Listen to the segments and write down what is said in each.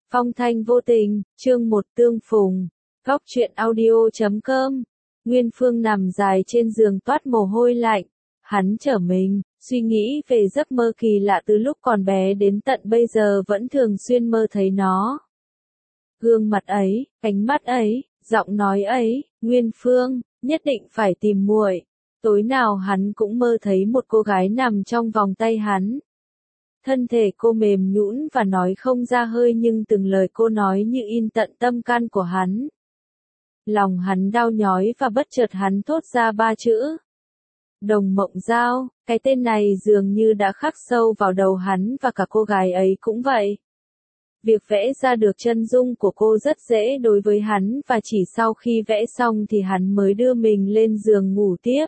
Phong thanh vô tình, chương 1 tương phùng. Góc truyện audio.com. Nguyên Phương nằm dài trên giường toát mồ hôi lạnh. Hắn trở mình, suy nghĩ về giấc mơ kỳ lạ từ lúc còn bé đến tận bây giờ vẫn thường xuyên mơ thấy nó. Gương mặt ấy, ánh mắt ấy, giọng nói ấy, Nguyên Phương, nhất định phải tìm muội. Tối nào hắn cũng mơ thấy một cô gái nằm trong vòng tay hắn. Thân thể cô mềm nhũn và nói không ra hơi nhưng từng lời cô nói như in tận tâm can của hắn. Lòng hắn đau nhói và bất chợt hắn thốt ra 3 chữ. Đồng Mộng Giao, cái tên này dường như đã khắc sâu vào đầu hắn và cả cô gái ấy cũng vậy. Việc vẽ ra được chân dung của cô rất dễ đối với hắn và chỉ sau khi vẽ xong thì hắn mới đưa mình lên giường ngủ tiếp.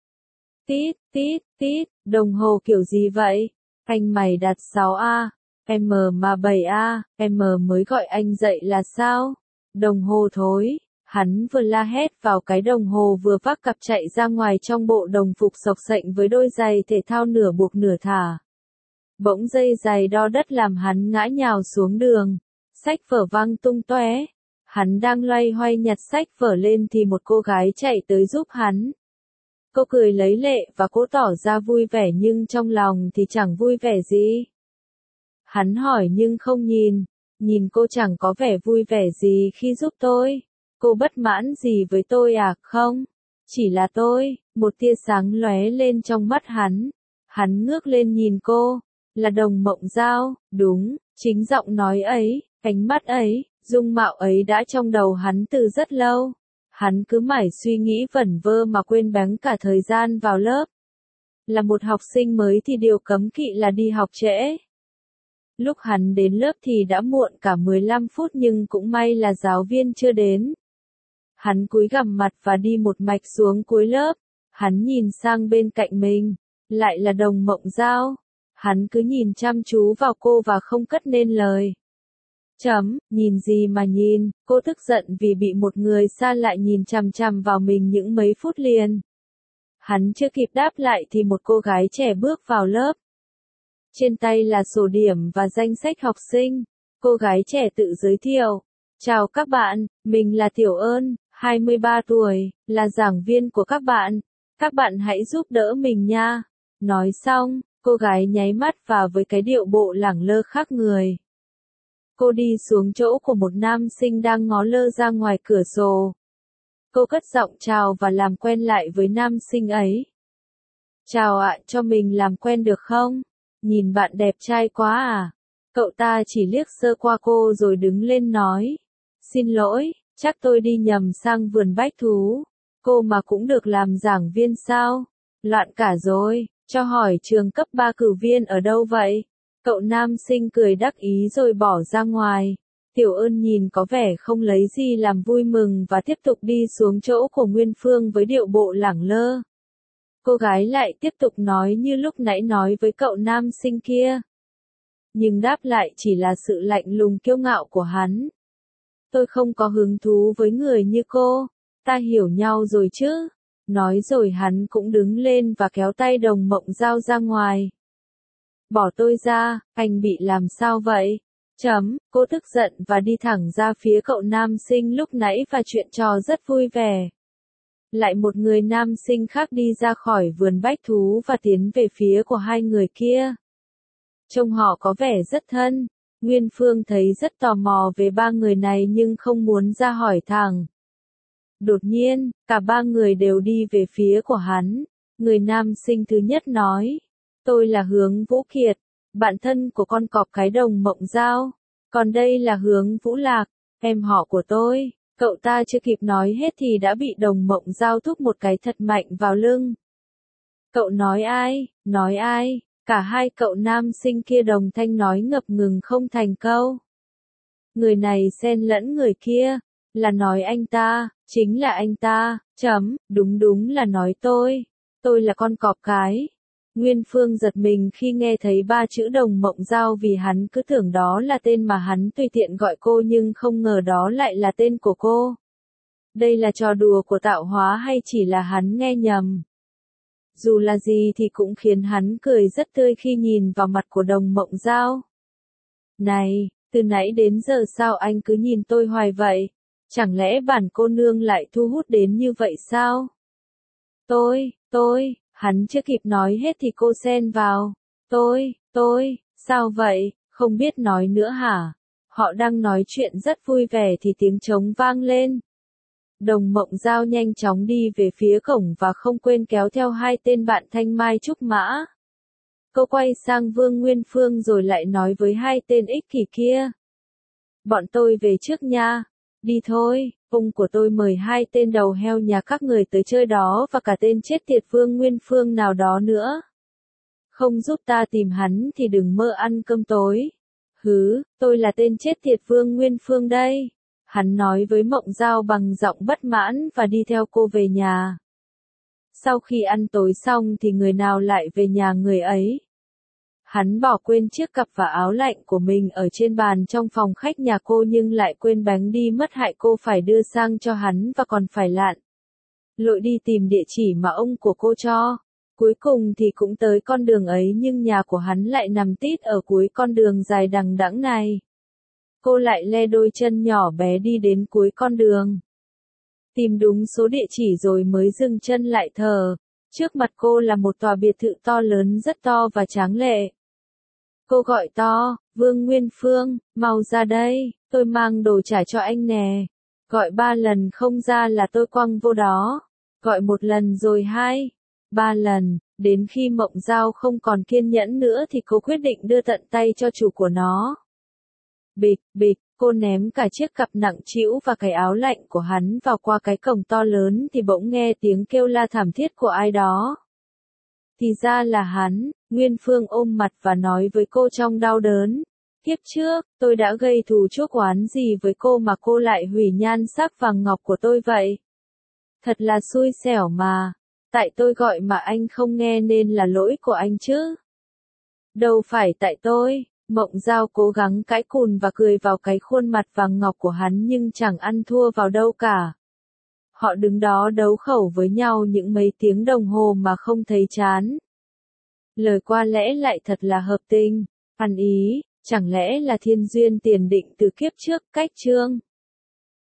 Tít, tít, tít, đồng hồ kiểu gì vậy? Anh mày đặt 6A, M mà 7A, M mới gọi anh dậy là sao? Đồng hồ thối, hắn vừa la hét vào cái đồng hồ vừa vác cặp chạy ra ngoài trong bộ đồng phục xộc xệch với đôi giày thể thao nửa buộc nửa thả. Bỗng dây giày đo đất làm hắn ngã nhào xuống đường, sách vở văng tung tóe. Hắn đang loay hoay nhặt sách vở lên thì một cô gái chạy tới giúp hắn. Cô cười lấy lệ và cô tỏ ra vui vẻ nhưng trong lòng thì chẳng vui vẻ gì. Hắn hỏi nhưng không nhìn cô chẳng có vẻ vui vẻ gì khi giúp tôi. Cô bất mãn gì với tôi à? Không, chỉ là tôi. Một tia sáng lóe lên trong mắt hắn. Hắn ngước lên nhìn cô, là Đồng Mộng Giao, đúng, chính giọng nói ấy, ánh mắt ấy, dung mạo ấy đã trong đầu hắn từ rất lâu. Hắn cứ mãi suy nghĩ vẩn vơ mà quên bén cả thời gian vào lớp. Là một học sinh mới thì điều cấm kỵ là đi học trễ. Lúc hắn đến lớp thì đã muộn cả 15 phút nhưng cũng may là giáo viên chưa đến. Hắn cúi gằm mặt và đi một mạch xuống cuối lớp. Hắn nhìn sang bên cạnh mình, lại là Đồng Mộng Giao. Hắn cứ nhìn chăm chú vào cô và không cất nên lời. Nhìn gì mà nhìn, cô tức giận vì bị một người xa lạ nhìn chằm chằm vào mình những mấy phút liền. Hắn chưa kịp đáp lại thì một cô gái trẻ bước vào lớp. Trên tay là sổ điểm và danh sách học sinh. Cô gái trẻ tự giới thiệu. Chào các bạn, mình là Tiểu Ơn, 23 tuổi, là giảng viên của các bạn. Các bạn hãy giúp đỡ mình nha. Nói xong, cô gái nháy mắt và với cái điệu bộ lẳng lơ khác người. Cô đi xuống chỗ của một nam sinh đang ngó lơ ra ngoài cửa sổ. Cô cất giọng chào và làm quen lại với nam sinh ấy. Chào ạ, cho mình làm quen được không? Nhìn bạn đẹp trai quá à? Cậu ta chỉ liếc sơ qua cô rồi đứng lên nói. Xin lỗi, chắc tôi đi nhầm sang vườn bách thú. Cô mà cũng được làm giảng viên sao? Loạn cả rồi, cho hỏi trường cấp 3 cử viên ở đâu vậy? Cậu nam sinh cười đắc ý rồi bỏ ra ngoài. Tiểu Ơn nhìn có vẻ không lấy gì làm vui mừng và tiếp tục đi xuống chỗ của Nguyên Phương với điệu bộ lẳng lơ. Cô gái lại tiếp tục nói như lúc nãy nói với cậu nam sinh kia. Nhưng đáp lại chỉ là sự lạnh lùng kiêu ngạo của hắn. Tôi không có hứng thú với người như cô, ta hiểu nhau rồi chứ. Nói rồi hắn cũng đứng lên và kéo tay Đồng Mộng Giao ra ngoài. Bỏ tôi ra, anh bị làm sao vậy? Cô tức giận và đi thẳng ra phía cậu nam sinh lúc nãy và chuyện trò rất vui vẻ. Lại một người nam sinh khác đi ra khỏi vườn bách thú và tiến về phía của hai người kia. Trông họ có vẻ rất thân. Nguyên Phương thấy rất tò mò về ba người này nhưng không muốn ra hỏi thẳng. Đột nhiên, cả ba người đều đi về phía của hắn. Người nam sinh thứ nhất nói. Tôi là Hướng Vũ Kiệt, bạn thân của con cọp cái Đồng Mộng Giao. Còn đây là Hướng Vũ Lạc, em họ của tôi. Cậu ta chưa kịp nói hết thì đã bị Đồng Mộng Giao thúc một cái thật mạnh vào lưng. Cậu nói ai? Nói ai? Cả hai cậu nam sinh kia đồng thanh nói ngập ngừng không thành câu. Người này xen lẫn người kia, là nói anh ta, chính là anh ta, đúng là nói tôi là con cọp cái. Nguyên Phương giật mình khi nghe thấy 3 chữ Đồng Mộng Giao vì hắn cứ tưởng đó là tên mà hắn tùy tiện gọi cô nhưng không ngờ đó lại là tên của cô. Đây là trò đùa của tạo hóa hay chỉ là hắn nghe nhầm? Dù là gì thì cũng khiến hắn cười rất tươi khi nhìn vào mặt của Đồng Mộng Giao. Này, Từ nãy đến giờ sao anh cứ nhìn tôi hoài vậy? Chẳng lẽ bản cô nương lại thu hút đến như vậy sao? Hắn chưa kịp nói hết thì cô xen vào. Sao vậy, không biết nói nữa hả? Họ đang nói chuyện rất vui vẻ thì tiếng trống vang lên. Đồng Mộng Giao nhanh chóng đi về phía cổng và không quên kéo theo hai tên bạn Thanh Mai Trúc Mã. Cô quay sang Vương Nguyên Phương rồi lại nói với hai tên ích kỷ kia. Bọn tôi về trước nha. Đi thôi, ông của tôi mời hai tên đầu heo nhà các người tới chơi đó và cả tên chết tiệt Vương Nguyên Phương nào đó nữa. Không giúp ta tìm hắn thì đừng mơ ăn cơm tối. Hứ, tôi là tên chết tiệt Vương Nguyên Phương đây. Hắn nói với Mộng Giao bằng giọng bất mãn và đi theo cô về nhà. Sau khi ăn tối xong thì người nào lại về nhà người ấy. Hắn bỏ quên chiếc cặp và áo lạnh của mình ở trên bàn trong phòng khách nhà cô nhưng lại quên bánh đi mất hại cô phải đưa sang cho hắn và còn phải lặn lội đi tìm địa chỉ mà ông của cô cho. Cuối cùng thì cũng tới con đường ấy nhưng nhà của hắn lại nằm tít ở cuối con đường dài đằng đẵng này. Cô lại le đôi chân nhỏ bé đi đến cuối con đường. Tìm đúng số địa chỉ rồi mới dừng chân lại thở. Trước mặt cô là một tòa biệt thự to lớn rất to và tráng lệ. Cô gọi to, Vương Nguyên Phương, mau ra đây, tôi mang đồ trả cho anh nè. Gọi 3 lần không ra là tôi quăng vô đó. Gọi 1 lần rồi 2, 3 lần, đến khi Mộng Giao không còn kiên nhẫn nữa thì cô quyết định đưa tận tay cho chủ của nó. Bịch, bịch, cô ném cả chiếc cặp nặng trĩu và cái áo lạnh của hắn vào qua cái cổng to lớn thì bỗng nghe tiếng kêu la thảm thiết của ai đó. Thì ra là hắn. Nguyên Phương ôm mặt và nói với cô trong đau đớn. Kiếp trước, tôi đã gây thù chuốc oán gì với cô mà cô lại hủy nhan sắc vàng ngọc của tôi vậy? Thật là xui xẻo mà. Tại tôi gọi mà anh không nghe nên là lỗi của anh chứ. Đâu phải tại tôi. Mộng Giao cố gắng cãi cùn và cười vào cái khuôn mặt vàng ngọc của hắn nhưng chẳng ăn thua vào đâu cả. Họ đứng đó đấu khẩu với nhau những mấy tiếng đồng hồ mà không thấy chán. Lời qua lẽ lại thật là hợp tình, ăn ý, chẳng lẽ là thiên duyên tiền định từ kiếp trước. Cách chương